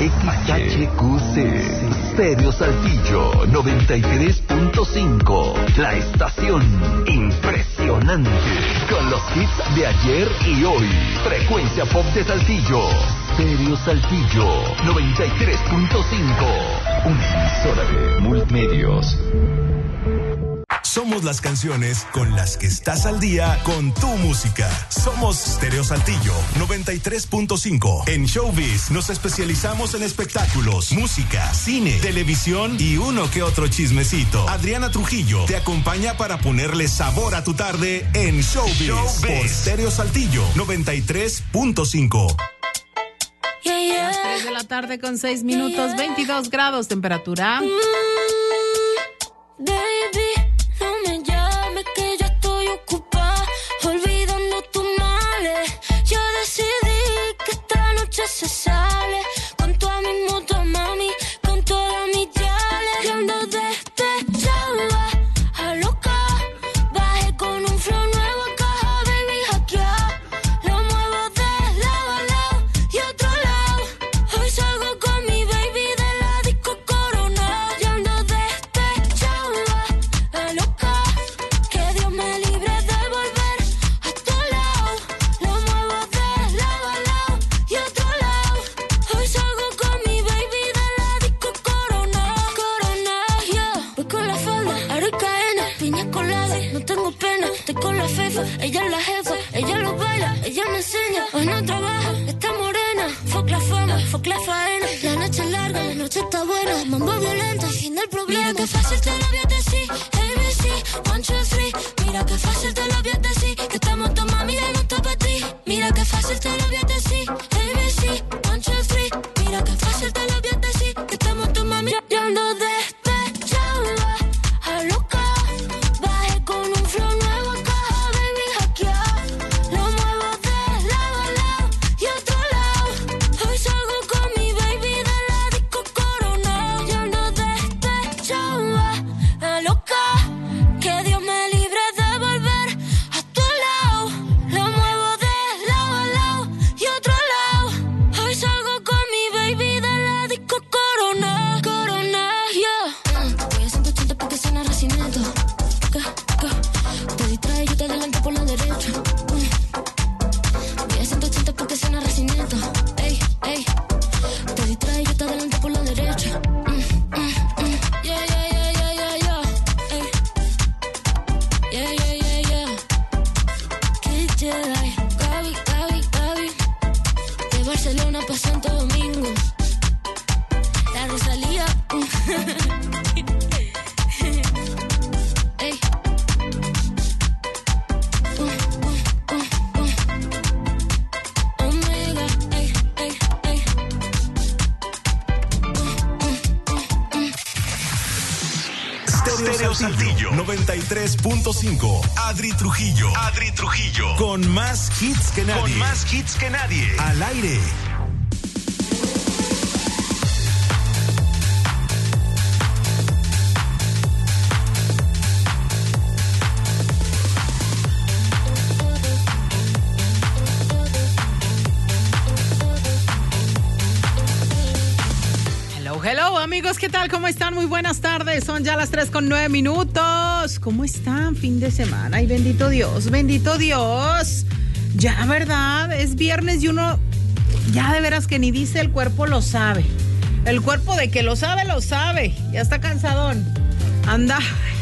XHQC, Stereo Saltillo 93.5, la estación impresionante, con los hits de ayer y hoy. Frecuencia Pop de Saltillo, Stereo Saltillo 93.5, una emisora de Multimedios. Somos las canciones con las que estás al día con tu música. Somos Stereo Saltillo 93.5. En Showbiz nos especializamos en espectáculos, música, cine, televisión y uno que otro chismecito. Adriana Trujillo te acompaña para ponerle sabor a tu tarde en Showbiz. Por Stereo Saltillo 93.5. Las 3 de la tarde con 6 minutos, 22 grados temperatura. Baby, no me llames que ya estoy ocupada, olvidando tus males. Yo decidí que esta noche se sale con toda mi moto, mami, con todas mis yales. Y ando despechada, a loca, bajé con un flow nuevo en caja, baby, hackeado. Lo muevo de lado a lado y otro lado. Hoy salgo con mi baby de la disco Corona. Y ando despechada, a loca, que Dios me libre de volver a tu lado. Lo muevo de lado a lado y otro lado. Hoy salgo con mi baby de la disco Corona. Corona, yeah. Voy con la falda, aro y cadena, piña colada, no tengo pena. Estoy con la fefa, ella es la jefa, ella lo baila, ella me enseña. Hoy no trabaja, está morena. Fuck la fama, fuck la faena. La noche es larga, la noche está buena. Mambo violento, el fin del problema. Mira que fácil te lo voy a decir, ABC, 1, 2, 3. Mira que fácil te lo voy a decir, que estamos tu mami y no está para ti. Mira que fácil te lo voy a decir, ABC, 1, 2, 3. Mira que fácil te lo voy a decir, que estamos tu mami. Yo ando despechada, a loca, bajé con un flow nuevo en caja, baby, hackeado. Lo muevo de lado a lado y otro lado. Hoy salgo con mi baby de la disco Corona. Yo ando despechada, a loca, que Dios me libre de volver a tu lado. Lo muevo de lado a lado y otro lado. Hoy salgo con mi baby de la disco Corona. Corona, yeah. Voy a 180 porque suena racimiento. Te distrae, yo te adelanto por la derecha. Voy a 180 porque suena racimiento. Ey, ey. Te distrae, yo te adelanto por la derecha. Yeah, yeah, yeah, yeah, yeah, yeah. Ey. Yeah, yeah, yeah, yeah. Kid Jedi, Gaby, Gaby, Gaby. De Barcelona pa' Santo Domingo. La Rosalía. Ey. Omega, ey, ey, ey. Stereo Saltillo 93.5. Adri Trujillo. Adri Trujillo. Con más hits que nadie. Con más hits que nadie. Al aire. Hello, amigos, ¿qué tal? ¿Cómo están? Muy buenas tardes. Son ya las 3:09. ¿Cómo están? Fin de semana. Ay, bendito Dios, bendito Dios. Ya, ¿verdad? Es viernes y uno ya de veras que ni dice, el cuerpo lo sabe. El cuerpo de que lo sabe, lo sabe. Ya está cansadón. Anda.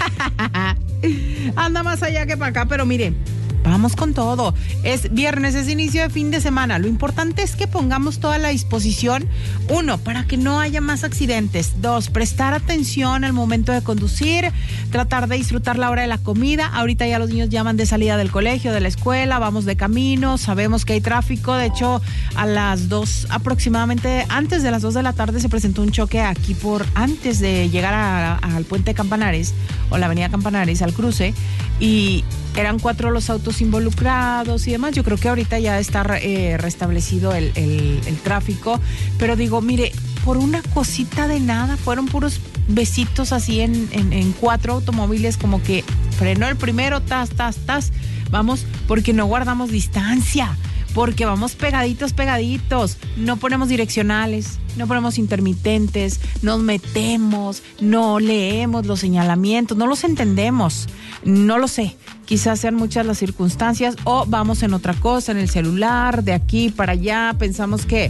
Anda más allá que para acá, pero mire, vamos con todo. Es viernes, es inicio de fin de semana. Lo importante es que pongamos toda la disposición. 1, para que no haya más accidentes. 2, prestar atención al momento de conducir. Tratar de disfrutar la hora de la comida. Ahorita ya los niños ya van de salida del colegio, de la escuela. Vamos de camino. Sabemos que hay tráfico. De hecho, a las 2 aproximadamente, antes de las 2 de la tarde, se presentó un choque aquí antes de llegar al puente Campanares o la avenida Campanares, al cruce. Y eran 4 los autos involucrados y demás. Yo creo que ahorita ya está restablecido el tráfico, pero digo, mire, por una cosita de nada, fueron puros besitos así en 4 automóviles, como que frenó el primero, tas, vamos, porque no guardamos distancia, porque vamos pegaditos, no ponemos direccionales, no ponemos intermitentes, nos metemos, no leemos los señalamientos, no los entendemos, no lo sé, quizás sean muchas las circunstancias o vamos en otra cosa, en el celular, de aquí para allá, pensamos que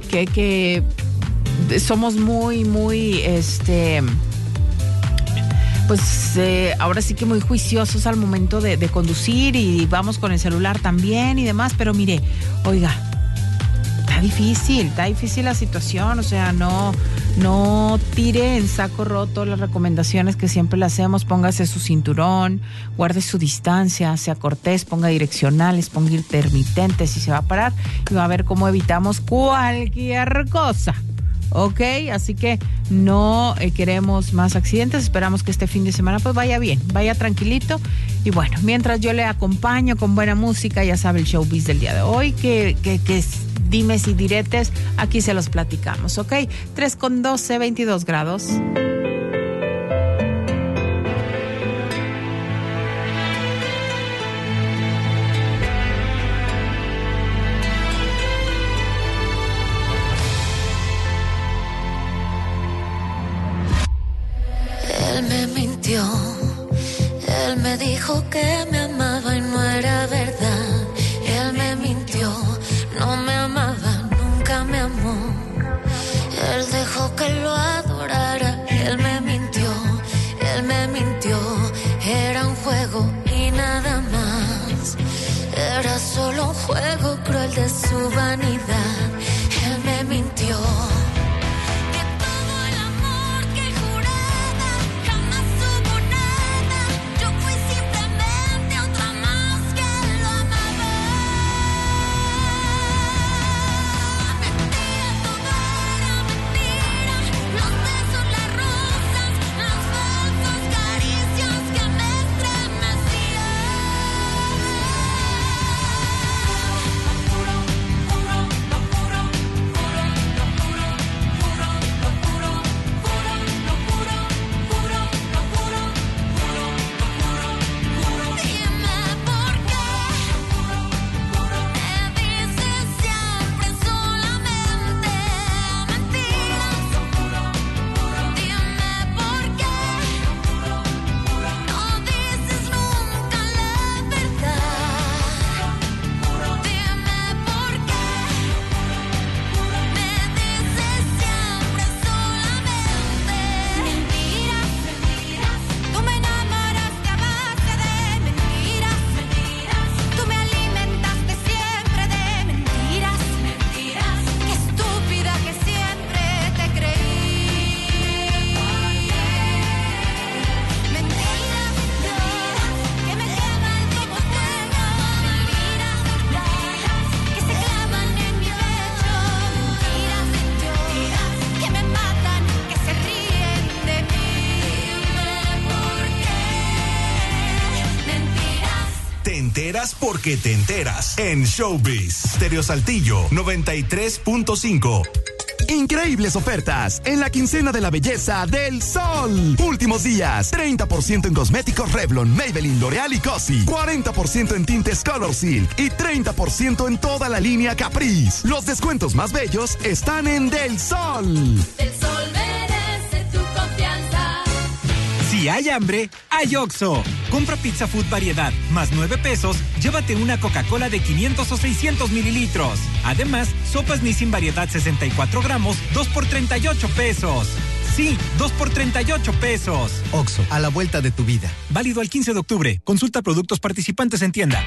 somos muy, ahora sí que muy juiciosos al momento de conducir y vamos con el celular también y demás, pero mire, oiga, está difícil la situación, o sea, no tire en saco roto las recomendaciones que siempre le hacemos, póngase su cinturón, guarde su distancia, sea cortés, ponga direccionales, ponga intermitentes y se va a parar y va a ver cómo evitamos cualquier cosa. Ok, así que no queremos más accidentes, esperamos que este fin de semana pues vaya bien, vaya tranquilito y bueno, mientras yo le acompaño con buena música, ya sabe el showbiz del día de hoy, que dimes y diretes, aquí se los platicamos, ok, 3:12, 22 grados. Él me dijo que me amaba y no era verdad. Él me mintió, no me amaba, nunca me amó. Él dejó que lo adorara. Él me mintió, era un juego y nada más. Era solo un juego cruel de su vanidad. Él me mintió. Porque te enteras en Showbiz. Stereo Saltillo 93.5. Increíbles ofertas en la quincena de la belleza del Sol. Últimos días, 30% en cosméticos Revlon, Maybelline, L'Oreal y Cosi. 40% en tintes Color Silk y 30% en toda la línea Caprice. Los descuentos más bellos están en Del Sol. Del Sol merece tu confianza. Si hay hambre, hay Oxxo. Compra Pizza Food variedad, más 9 pesos, llévate una Coca-Cola de 500 o 600 mililitros. Además, sopas Nissin variedad 64 gramos, 2 por 38 pesos. Sí, 2 por 38 pesos. Oxxo, a la vuelta de tu vida. Válido al 15 de octubre. Consulta productos participantes en tienda.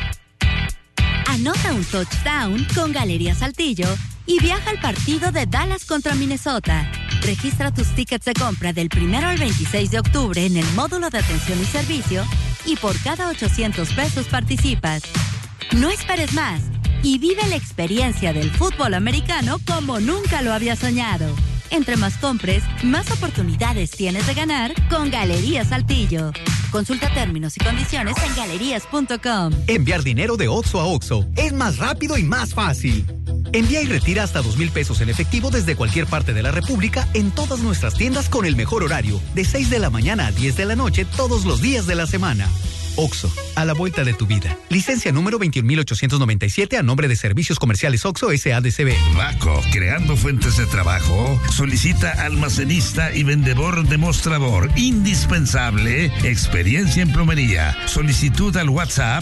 Anota un touchdown con Galerías Saltillo y viaja al partido de Dallas contra Minnesota. Registra tus tickets de compra del 1 al 26 de octubre en el módulo de atención y servicio y por cada 800 pesos participas. No esperes más y vive la experiencia del fútbol americano como nunca lo había soñado. Entre más compres, más oportunidades tienes de ganar con Galerías Saltillo. Consulta términos y condiciones en galerías.com. Enviar dinero de Oxxo a Oxxo es más rápido y más fácil. Envía y retira hasta 2,000 pesos en efectivo desde cualquier parte de la República en todas nuestras tiendas con el mejor horario, de 6 de la mañana a 10 de la noche todos los días de la semana. OXXO, a la vuelta de tu vida. Licencia número 21.897 a nombre de Servicios Comerciales OXXO S.A.D.C.B. Vaco, creando fuentes de trabajo. Solicita almacenista y vendedor demostrador. Indispensable, experiencia en plomería. Solicitud al WhatsApp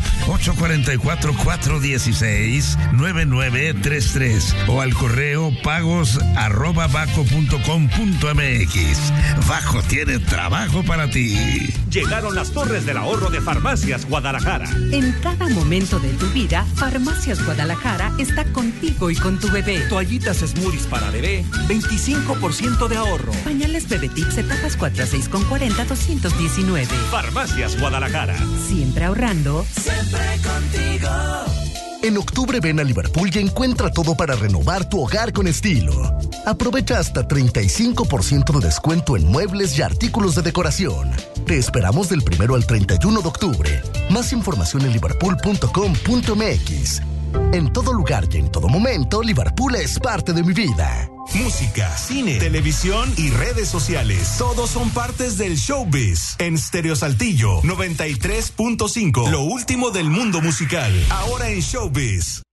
844-416-9933 o al correo pagos@vaco.com.mx. Vaco tiene trabajo para ti. Llegaron las torres del ahorro de Farmacias Guadalajara. En cada momento de tu vida, Farmacias Guadalajara está contigo y con tu bebé. Toallitas Smoothies para bebé, 25% de ahorro. Pañales Bebé Tips etapas 4 a 6 con 40, 219. Farmacias Guadalajara. Siempre ahorrando. Siempre contigo. En octubre ven a Liverpool y encuentra todo para renovar tu hogar con estilo. Aprovecha hasta 35% de descuento en muebles y artículos de decoración. Te esperamos del 1 al 31 de octubre. Más información en liverpool.com.mx. En todo lugar y en todo momento, Liverpool es parte de mi vida. Música, cine, televisión y redes sociales. Todos son partes del showbiz. En Stereo Saltillo 93.5. Lo último del mundo musical. Ahora en showbiz.